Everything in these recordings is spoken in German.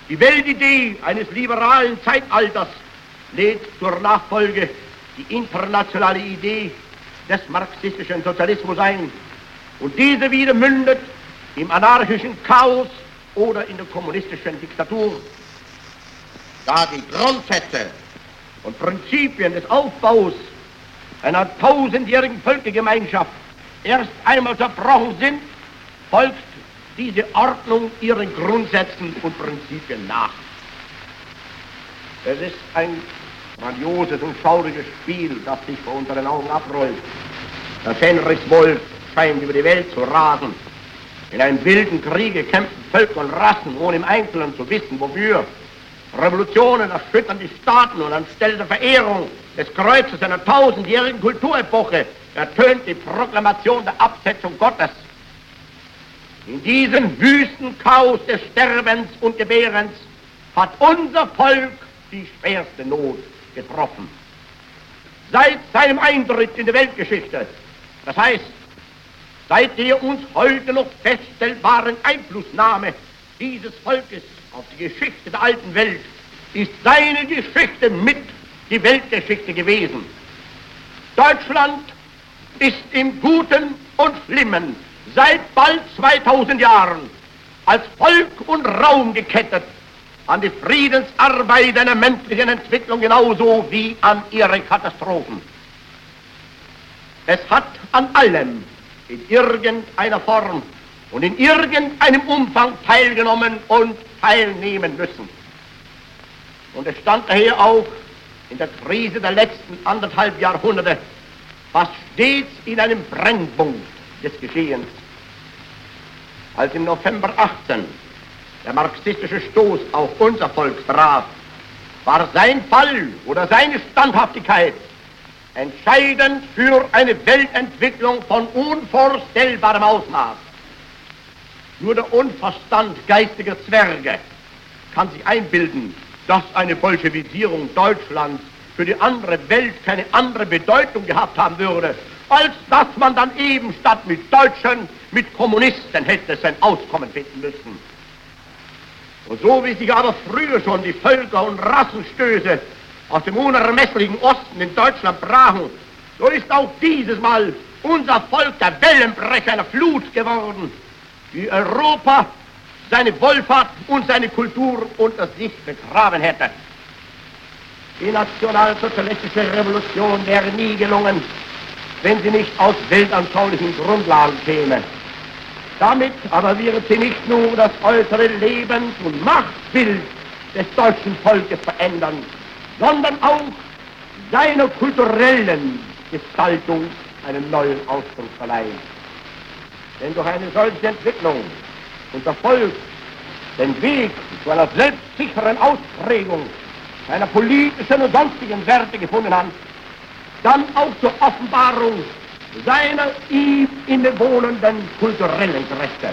Die Weltidee eines liberalen Zeitalters lädt zur Nachfolge die internationale Idee des marxistischen Sozialismus ein. Und diese wieder mündet im anarchischen Chaos oder in der kommunistischen Diktatur. Da die Grundsätze und Prinzipien des Aufbaus einer 1000-jährigen Völkergemeinschaft erst einmal zerbrochen sind, folgt diese Ordnung ihren Grundsätzen und Prinzipien nach. Es ist ein grandioses und schauriges Spiel, das sich vor unseren Augen abrollt. Der Fenriswolf scheint über die Welt zu rasen. In einem wilden Kriege kämpfen Völker und Rassen, ohne im Einzelnen zu wissen, wofür. Revolutionen erschüttern die Staaten und anstelle der Verehrung des Kreuzes einer 1000-jährigen Kulturepoche ertönt die Proklamation der Absetzung Gottes. In diesem wüsten Chaos des Sterbens und Gebärens hat unser Volk die schwerste Not getroffen. Seit seinem Eintritt in die Weltgeschichte, das heißt, seit der uns heute noch feststellbaren Einflussnahme dieses Volkes auf die Geschichte der alten Welt, ist seine Geschichte mit die Weltgeschichte gewesen. Deutschland ist im Guten und Schlimmen seit bald 2000 Jahren als Volk und Raum gekettet an die Friedensarbeit einer menschlichen Entwicklung genauso wie an ihre Katastrophen. Es hat an allem in irgendeiner Form und in irgendeinem Umfang teilgenommen und teilnehmen müssen. Und es stand daher auch in der Krise der letzten 1,5 Jahrhunderte fast stets in einem Brennpunkt des Geschehens. Als im November 18 der marxistische Stoß auf unser Volk traf, war sein Fall oder seine Standhaftigkeit entscheidend für eine Weltentwicklung von unvorstellbarem Ausmaß. Nur der Unverstand geistiger Zwerge kann sich einbilden, dass eine Bolschewisierung Deutschlands für die andere Welt keine andere Bedeutung gehabt haben würde, als dass man dann eben statt mit Deutschen, mit Kommunisten hätte sein Auskommen finden müssen. Und so wie sich aber früher schon die Völker- und Rassenstöße aus dem unermesslichen Osten in Deutschland brachen, so ist auch dieses Mal unser Volk der Wellenbrecher einer Flut geworden, die Europa, seine Wohlfahrt und seine Kultur unter sich begraben hätte. Die nationalsozialistische Revolution wäre nie gelungen, wenn sie nicht aus weltanschaulichen Grundlagen käme. Damit aber wird sie nicht nur das äußere Lebens- und Machtbild des deutschen Volkes verändern, sondern auch seiner kulturellen Gestaltung einen neuen Ausdruck verleihen. Denn durch eine solche Entwicklung unser Volk den Weg zu einer selbstsicheren Ausprägung seiner politischen und sonstigen Werte gefunden hat, dann auch zur Offenbarung seiner ihm innewohnenden kulturellen Rechte.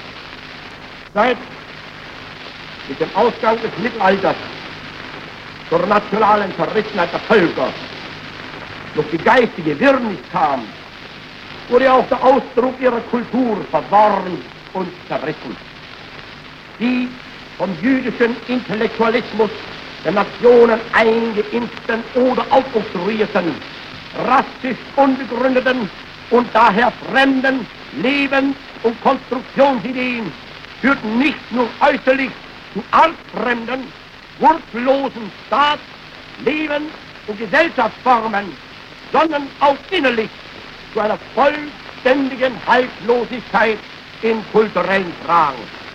Seit mit dem Ausgang des Mittelalters zur nationalen Zerrissenheit der Völker durch die geistige Wirrnis kam, wurde auch der Ausdruck ihrer Kultur verworren und zerrissen. Die vom jüdischen Intellektualismus der Nationen eingeimpften oder aufoktroyierten, rassisch unbegründeten und daher fremden Lebens- und Konstruktionsideen führten nicht nur äußerlich zu artfremden, wurzellosen Staats-, Lebens- und Gesellschaftsformen, sondern auch innerlich zu einer vollständigen Haltlosigkeit in kulturellen Fragen.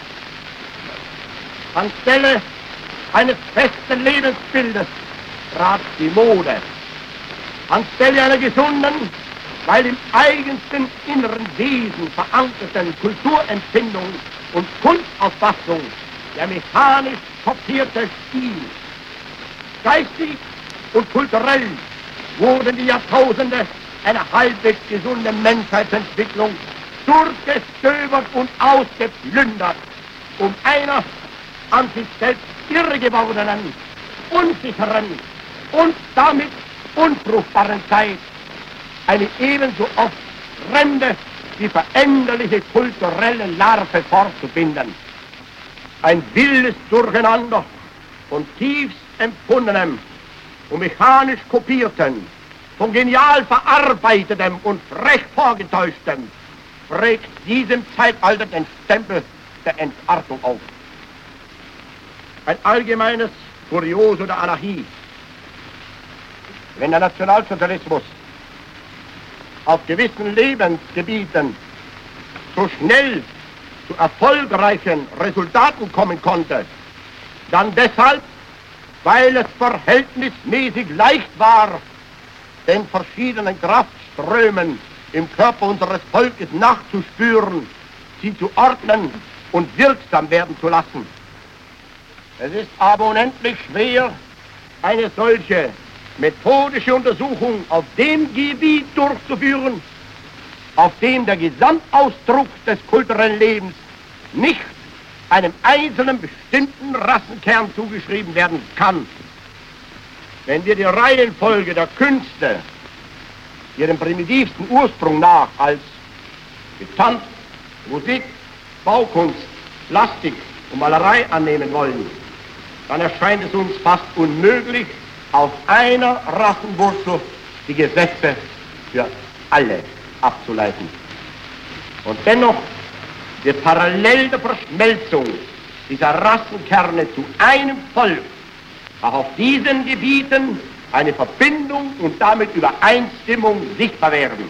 Anstelle eines festen Lebensbildes trat die Mode. Anstelle einer gesunden, weil im eigensten inneren Wesen verankerten Kulturempfindung und Kunstauffassung der mechanisch kopierte Stil. Geistig und kulturell wurden die Jahrtausende einer halbwegs gesunden Menschheitsentwicklung durchgestöbert und ausgeplündert, um einer an sich selbst irre gewordenen, unsicheren und damit unfruchtbaren Zeit eine ebenso oft fremde wie veränderliche kulturelle Larve fortzubinden. ein wildes Durcheinander von tiefst empfundenem und mechanisch kopiertem, von genial verarbeitetem und frech vorgetäuschtem, trägt diesem Zeitalter den Stempel der Entartung auf. Ein allgemeines Kuriosum der Anarchie. Wenn der Nationalsozialismus auf gewissen Lebensgebieten so schnell zu erfolgreichen Resultaten kommen konnte, dann deshalb, weil es verhältnismäßig leicht war, den verschiedenen Kraftströmen im Körper unseres Volkes nachzuspüren, sie zu ordnen und wirksam werden zu lassen. Es ist aber unendlich schwer, eine solche methodische Untersuchung auf dem Gebiet durchzuführen, auf dem der Gesamtausdruck des kulturellen Lebens nicht einem einzelnen bestimmten Rassenkern zugeschrieben werden kann. Wenn wir die Reihenfolge der Künste ihrem primitivsten Ursprung nach als Tanz, Musik, Baukunst, Plastik und Malerei annehmen wollen, dann erscheint es uns fast unmöglich, aus einer Rassenwurzel die Gesetze für alle abzuleiten. Und dennoch wird parallel der Verschmelzung dieser Rassenkerne zu einem Volk auch auf diesen Gebieten eine Verbindung und damit Übereinstimmung sichtbar werden.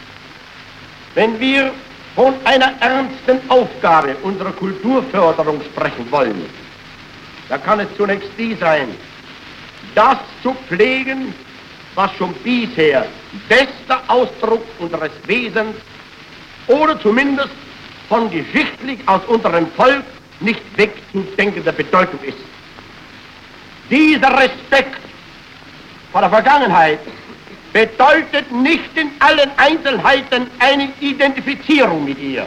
Wenn wir von einer ernsten Aufgabe unserer Kulturförderung sprechen wollen, dann kann es zunächst die sein, das zu pflegen, was schon bisher bester Ausdruck unseres Wesens oder zumindest von geschichtlich aus unserem Volk nicht wegzudenkender Bedeutung ist. Dieser Respekt vor der Vergangenheit bedeutet nicht in allen Einzelheiten eine Identifizierung mit ihr.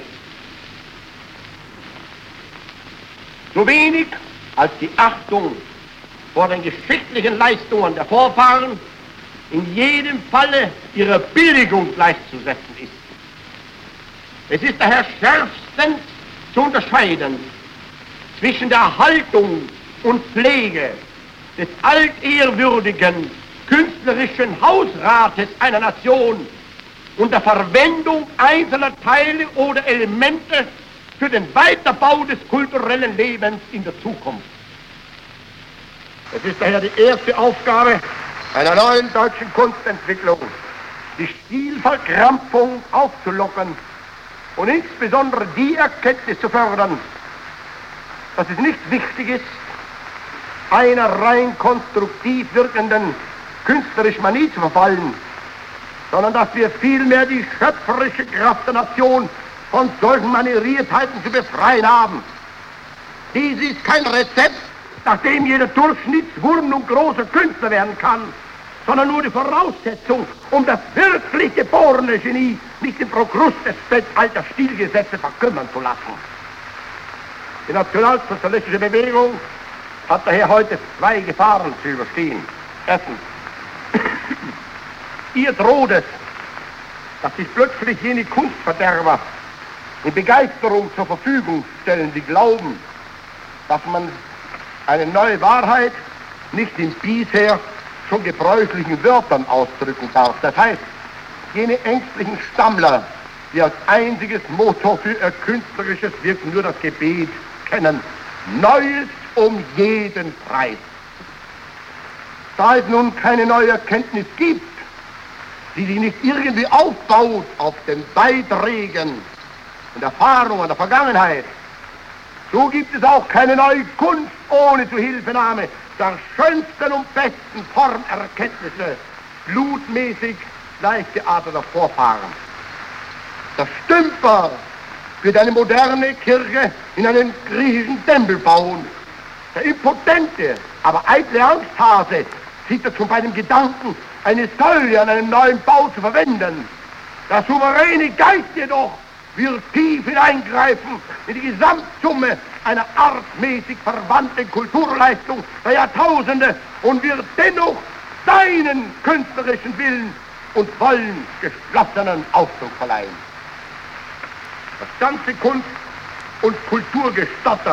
So wenig als die Achtung vor den geschichtlichen Leistungen der Vorfahren in jedem Falle ihrer Billigung gleichzusetzen ist. Es ist daher schärfstens zu unterscheiden zwischen der Erhaltung und Pflege des altehrwürdigen künstlerischen Hausrates einer Nation und der Verwendung einzelner Teile oder Elemente für den Weiterbau des kulturellen Lebens in der Zukunft. Es ist daher die erste Aufgabe einer neuen deutschen Kunstentwicklung, die Stilverkrampfung aufzulockern und insbesondere die Erkenntnis zu fördern, dass es nicht wichtig ist, einer rein konstruktiv wirkenden künstlerischen Manie zu verfallen, sondern dass wir vielmehr die schöpferische Kraft der Nation von solchen Manieriertheiten zu befreien haben. Dies ist kein Rezept, nach dem jeder Durchschnittswurm nun großer Künstler werden kann, sondern nur die Voraussetzung, um das wirklich geborene Genie nicht im Prokrast des alter Stilgesetze verkümmern zu lassen. Die nationalsozialistische Bewegung hat daher heute zwei Gefahren zu überstehen. Erstens, ihr droht es, dass sich plötzlich jene Kunstverderber in Begeisterung zur Verfügung stellen, die glauben, dass man eine neue Wahrheit nicht in bisher schon gebräuchlichen Wörtern ausdrücken darf. Das heißt, jene ängstlichen Stammler, die als einziges Motor für ihr künstlerisches Wirken nur das Gebet kennen, Neues um jeden Preis. Da es nun keine neue Erkenntnis gibt, die sich nicht irgendwie aufbaut auf den Beiträgen und Erfahrungen der Vergangenheit, so gibt es auch keine neue Kunst ohne Zuhilfenahme der schönsten und besten Formerkenntnisse blutmäßig gleichgearteter Vorfahren. Der Stümper wird eine moderne Kirche in einen griechischen Tempel bauen. Der impotente, aber eitle Angsthase zittert schon bei dem Gedanken, eine Säule an einem neuen Bau zu verwenden. Der souveräne Geist jedoch wird tief hineingreifen in die Gesamtsumme einer artmäßig verwandten Kulturleistung der Jahrtausende und wird dennoch seinen künstlerischen Willen und Wollen geschlossenen Ausdruck verleihen. Das ganze Kunst- und Kulturgestotter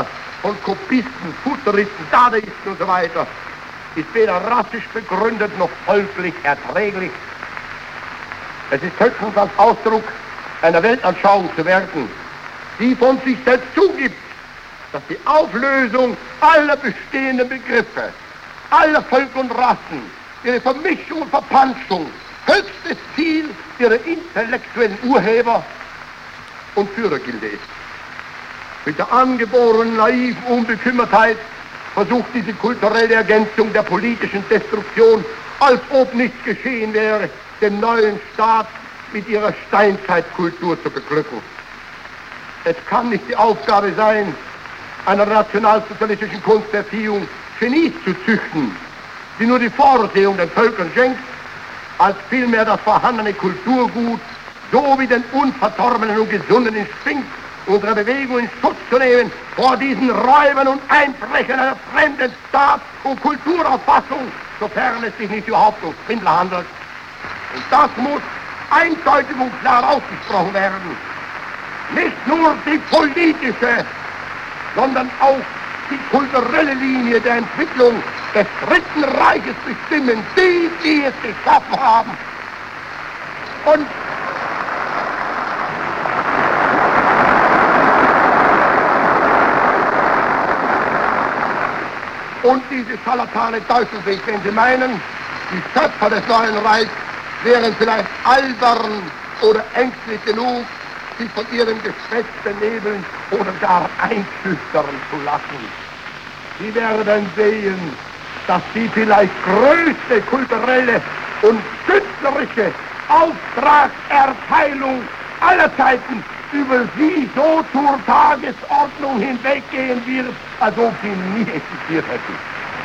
von Kopisten, Futuristen, Dadaisten und so weiter ist weder rassisch begründet noch folglich erträglich. Es ist höchstens als Ausdruck einer Weltanschauung zu werten, die von sich selbst zugibt, dass die Auflösung aller bestehenden Begriffe, aller Völker und Rassen, ihre Vermischung und Verpanschung höchstes Ziel ihrer intellektuellen Urheber und Führergilde ist. Mit der angeborenen naiven Unbekümmertheit versucht diese kulturelle Ergänzung der politischen Destruktion, als ob nichts geschehen wäre, den neuen Staat mit ihrer Steinzeitkultur zu beglücken. Es kann nicht die Aufgabe sein, einer nationalsozialistischen Kunsterziehung Genies zu züchten, die nur die Vorsehung den Völkern schenkt, als vielmehr das vorhandene Kulturgut so wie den unverdorbenen und gesunden Instinkt unserer Bewegung in Schutz zu nehmen vor diesen Räubern und Einbrechern einer fremden Staat- und Kulturauffassung, sofern es sich nicht überhaupt um Schwindler handelt. Und das muss eindeutig und klar ausgesprochen werden. Nicht nur die politische, sondern auch die kulturelle Linie der Entwicklung des Dritten Reiches bestimmen, die es geschaffen haben. Und diese Scharlatane Teufelsweg, wenn sie meinen, die Schöpfer des neuen Reichs wären vielleicht albern oder ängstlich genug, sich von ihrem Geschwätz benebeln oder gar einschüchtern zu lassen. Sie werden sehen, dass die vielleicht größte kulturelle und künstlerische Auftragserteilung aller Zeiten über sie so zur Tagesordnung hinweggehen wird, als ob sie nie existiert hätten.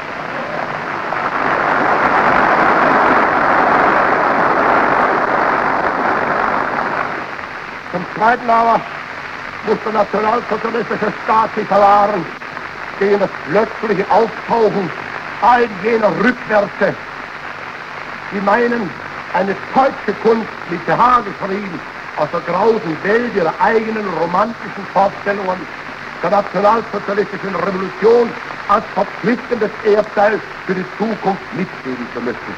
Zum Zweiten aber muss der nationalsozialistische Staat sich verwahren gegen das plötzliche Auftauchen all jener Rückwärter, die meinen, eine deutsche Kunst mit Behagefrieden aus der grausen Welt ihrer eigenen romantischen Vorstellungen der nationalsozialistischen Revolution als verpflichtendes Erbteil für die Zukunft mitgeben zu müssen.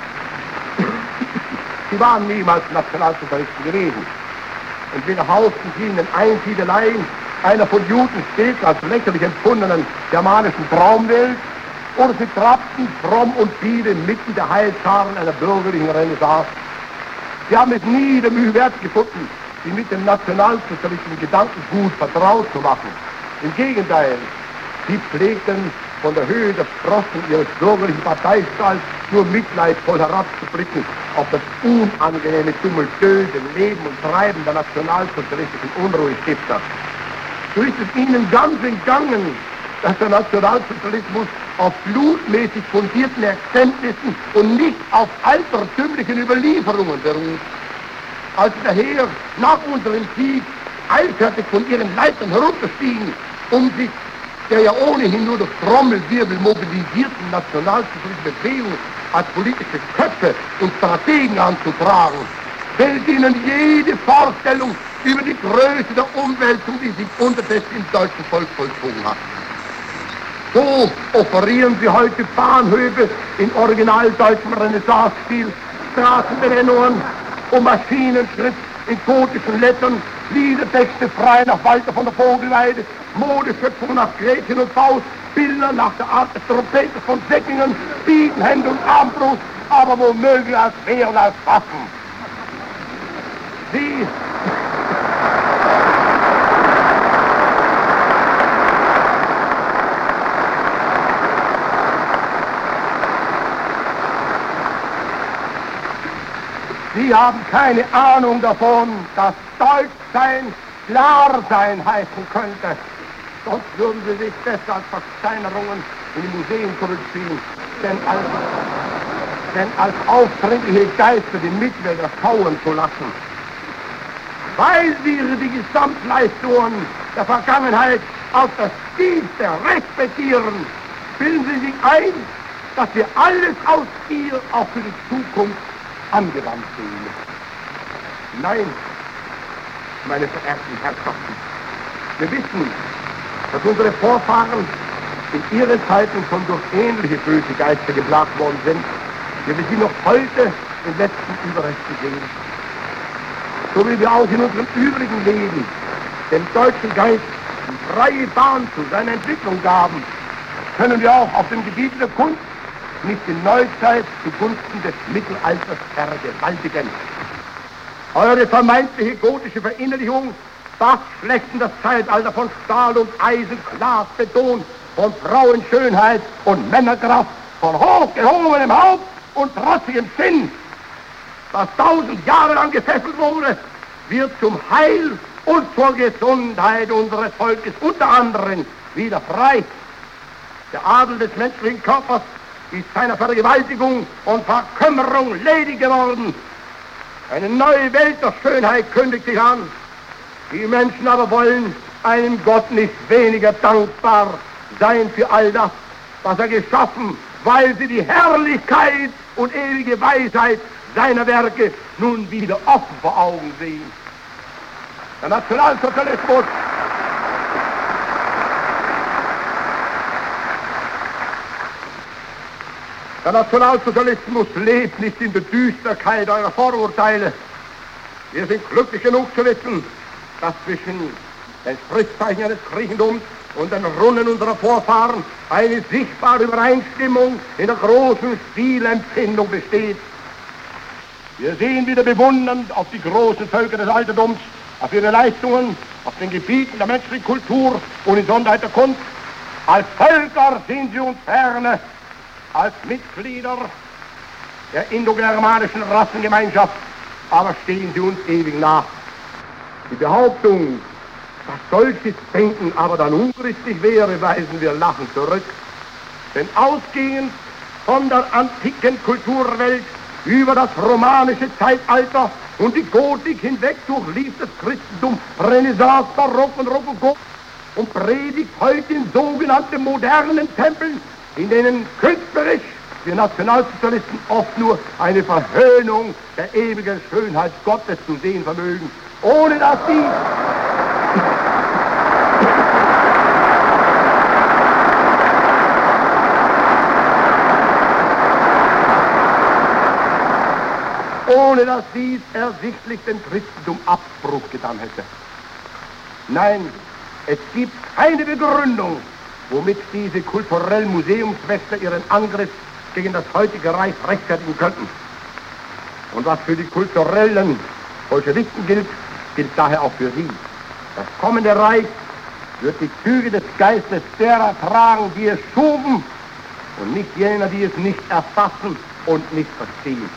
Sie waren niemals Nationalsozialisten gewesen. Entweder hausten sie in den Einsiedeleien einer von Juden stets als lächerlich empfundenen germanischen Traumwelt, oder sie trabten fromm und viele mitten der Heilscharen einer bürgerlichen Renaissance. Sie haben es nie der Mühe wert gefunden, sie mit dem nationalsozialistischen Gedankengut vertraut zu machen. Im Gegenteil, sie pflegten von der Höhe der Sprossen ihres bürgerlichen Parteistalls nur mitleidvoll herabzublicken auf das unangenehme, tumultöse Leben und Treiben der nationalsozialistischen Unruhestifter. So ist es ihnen ganz entgangen, dass der Nationalsozialismus auf blutmäßig fundierten Erkenntnissen und nicht auf altertümlichen Überlieferungen beruht. Als sie daher nach unserem Sieg eilfertig von ihren Leitern herunterstiegen, um sich der ja ohnehin nur durch Trommelwirbel mobilisierten nationalsozialistischen Bewegung als politische Köpfe und Strategen anzutragen, fällt ihnen jede Vorstellung über die Größe der Umwälzung, die sich unterdessen im deutschen Volk vollzogen hat. So offerieren sie heute Bahnhöfe in originaldeutschem Renaissance-Stil, Straßenbenennungen und Maschinenschritt in gotischen Lettern, Liedertexte frei nach Walter von der Vogelweide, Modeschöpfungen nach Gretchen und Faust, Bilder nach der Art des Trompeters von Säckingen, Bieten, Hände und Armbrust, aber womöglich als Wehren, als Waffen. Sie haben keine Ahnung davon, dass Deutschsein Klarsein heißen könnte. Sonst würden sie sich besser als Versteinerungen in die Museen zurückziehen. Denn als aufdringliche Geister die Mitwälder schauen zu lassen. Weil wir die Gesamtleistungen der Vergangenheit auf das Tiefste respektieren, bilden sie sich ein, dass wir alles aus ihr auch für die Zukunft angewandt sehen. Nein, meine verehrten Herrschaften, wir wissen, dass unsere Vorfahren in ihren Zeiten schon durch ähnliche böse Geister geplagt worden sind, wie wir sie noch heute in letzten Überresten sehen. So wie wir auch in unserem übrigen Leben dem deutschen Geist die freie Bahn zu seiner Entwicklung gaben, können wir auch auf dem Gebiet der Kunst nicht die Neuzeit zugunsten des Mittelalters vergewaltigen. Eure vermeintliche gotische Verinnerlichung, das schlechten das Zeitalter von Stahl und Eisen, Glas, Beton, von Frauenschönheit und Männerkraft, von hochgehobenem Haupt und trotzigem Sinn, das 1000 Jahre lang gefesselt wurde, wird zum Heil und zur Gesundheit unseres Volkes unter anderem wieder frei. Der Adel des menschlichen Körpers ist seiner Vergewaltigung und Verkümmerung ledig geworden. Eine neue Welt der Schönheit kündigt sich an. Die Menschen aber wollen einem Gott nicht weniger dankbar sein für all das, was er geschaffen, weil sie die Herrlichkeit und ewige Weisheit seiner Werke nun wieder offen vor Augen sehen. Der Nationalsozialismus lebt nicht in der Düsterkeit eurer Vorurteile. Wir sind glücklich genug zu wissen, dass zwischen den Schriftzeichen des Christentums und den Runen unserer Vorfahren eine sichtbare Übereinstimmung in der großen Stilempfindung besteht. Wir sehen wieder bewundernd auf die großen Völker des Altertums, auf ihre Leistungen, auf den Gebieten der menschlichen Kultur und in Sonderheit der Kunst. Als Völker sind sie uns ferne, als Mitglieder der indogermanischen Rassengemeinschaft, aber stehen sie uns ewig nach. Die Behauptung, dass solches Denken aber dann unchristlich wäre, weisen wir lachend zurück. Denn ausgehend von der antiken Kulturwelt über das romanische Zeitalter und die Gotik hinweg durchlief das Christentum Renaissance, Barock und Rokoko und predigt heute in sogenannten modernen Tempeln, in denen künstlerisch wir Nationalsozialisten oft nur eine Verhöhnung der ewigen Schönheit Gottes zu sehen vermögen, ohne dass dies ersichtlich dem Christentum Abbruch getan hätte. Nein, es gibt keine Begründung, womit diese kulturellen Museumswächter ihren Angriff gegen das heutige Reich rechtfertigen könnten. Und was für die kulturellen Bolschewisten gilt, gilt daher auch für sie. Das kommende Reich wird die Züge des Geistes derer tragen, die es schufen, und nicht jener, die es nicht erfassen und nicht verstehen.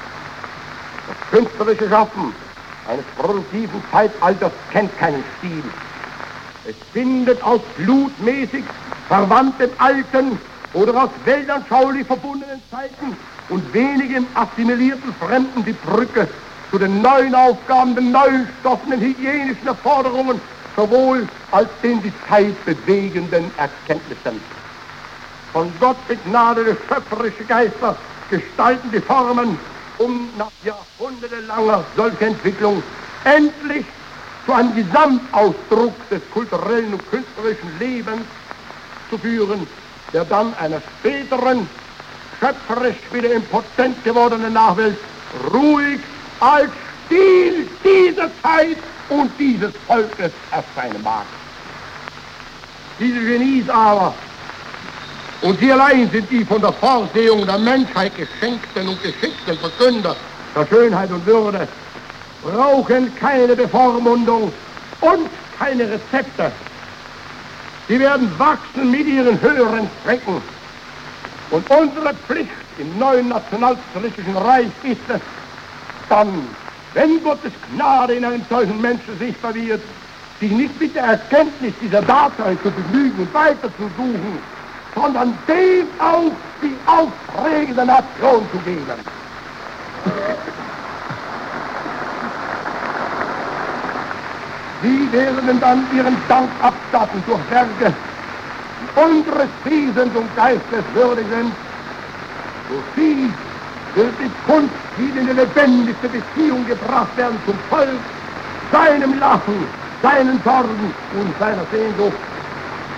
Das künstlerische Schaffen eines produktiven Zeitalters kennt keinen Stil. Es findet aus blutmäßig verwandten alten oder aus weltanschaulich verbundenen Zeiten und wenigem assimilierten Fremden die Brücke zu den neuen Aufgaben, den neuen Stoffen, den hygienischen Erforderungen, sowohl als den die Zeit bewegenden Erkenntnissen. Von Gott begnadete schöpferische Geister gestalten die Formen, um nach jahrhundertelanger solcher Entwicklung endlich zu einem Gesamtausdruck des kulturellen und künstlerischen Lebens zu führen, der dann einer späteren, schöpferisch wieder impotent gewordenen Nachwelt ruhig als Stil dieser Zeit und dieses Volkes erscheinen mag. Diese Genies aber, und sie allein sind die von der Vorsehung der Menschheit geschenkten und geschickten Verkünder der Schönheit und Würde, brauchen keine Bevormundung und keine Rezepte. Sie werden wachsen mit ihren höheren Zwecken. Und unsere Pflicht im neuen nationalsozialistischen Reich ist es, dann, wenn Gottes Gnade in einem solchen Menschen sichtbar wird, sich nicht mit der Erkenntnis dieser Dasein zu begnügen und weiter zu suchen, sondern dem auch die Aufträge der Nation zu geben. Sie werden dann ihren Dank abstatten durch Werke, die unseres Wesens und Geistes würdig sind. Durch sie wird die Kunst wieder in die lebendigste Beziehung gebracht werden zum Volk, seinem Lachen, seinen Sorgen und seiner Sehnsucht.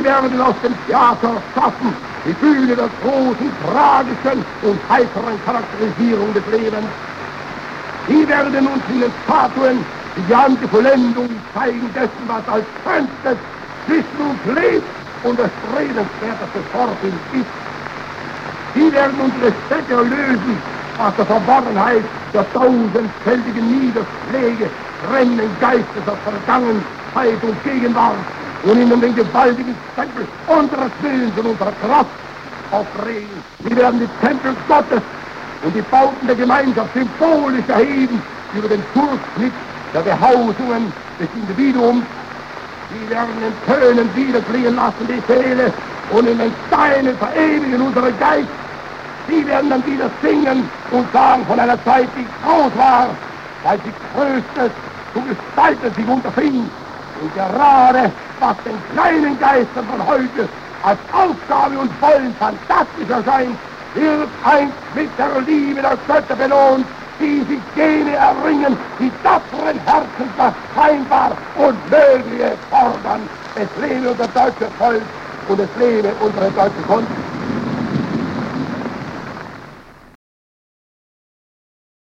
Sie werden aus dem Theater schaffen die Bühne der großen, tragischen und heiteren Charakterisierung des Lebens. Sie werden uns in den Statuen die ganze Vollendung zeigen dessen, was als schönstes zwischen uns lebt und das strebenswerteste Vorbild ist. Sie werden unsere Städte erlösen aus der Verworrenheit der tausendfältigen Niederschläge brennenden Geistes der Vergangenheit und Gegenwart und ihnen den gewaltigen Tempel unseres Willens und unserer Kraft aufregen. Sie werden die Tempel Gottes und die Bauten der Gemeinschaft symbolisch erheben über den Durchschnitt der Behausungen des Individuums. Sie werden in Tönen wiederklingen lassen die Seele und in den Steinen verewigen unsere Geist. Sie werden dann wieder singen und sagen von einer Zeit, die groß war, weil sie Größtes zu gestalten sich unterfing. Und gerade was den kleinen Geistern von heute als Aufgabe und Wollen fantastisch erscheint, wird einst mit der Liebe der Götter belohnt, die sich jene erringen, die tapferen Herzen das scheinbar Unmögliche fordern. Es lebe unser deutsches Volk und es lebe unsere deutsche Kunst.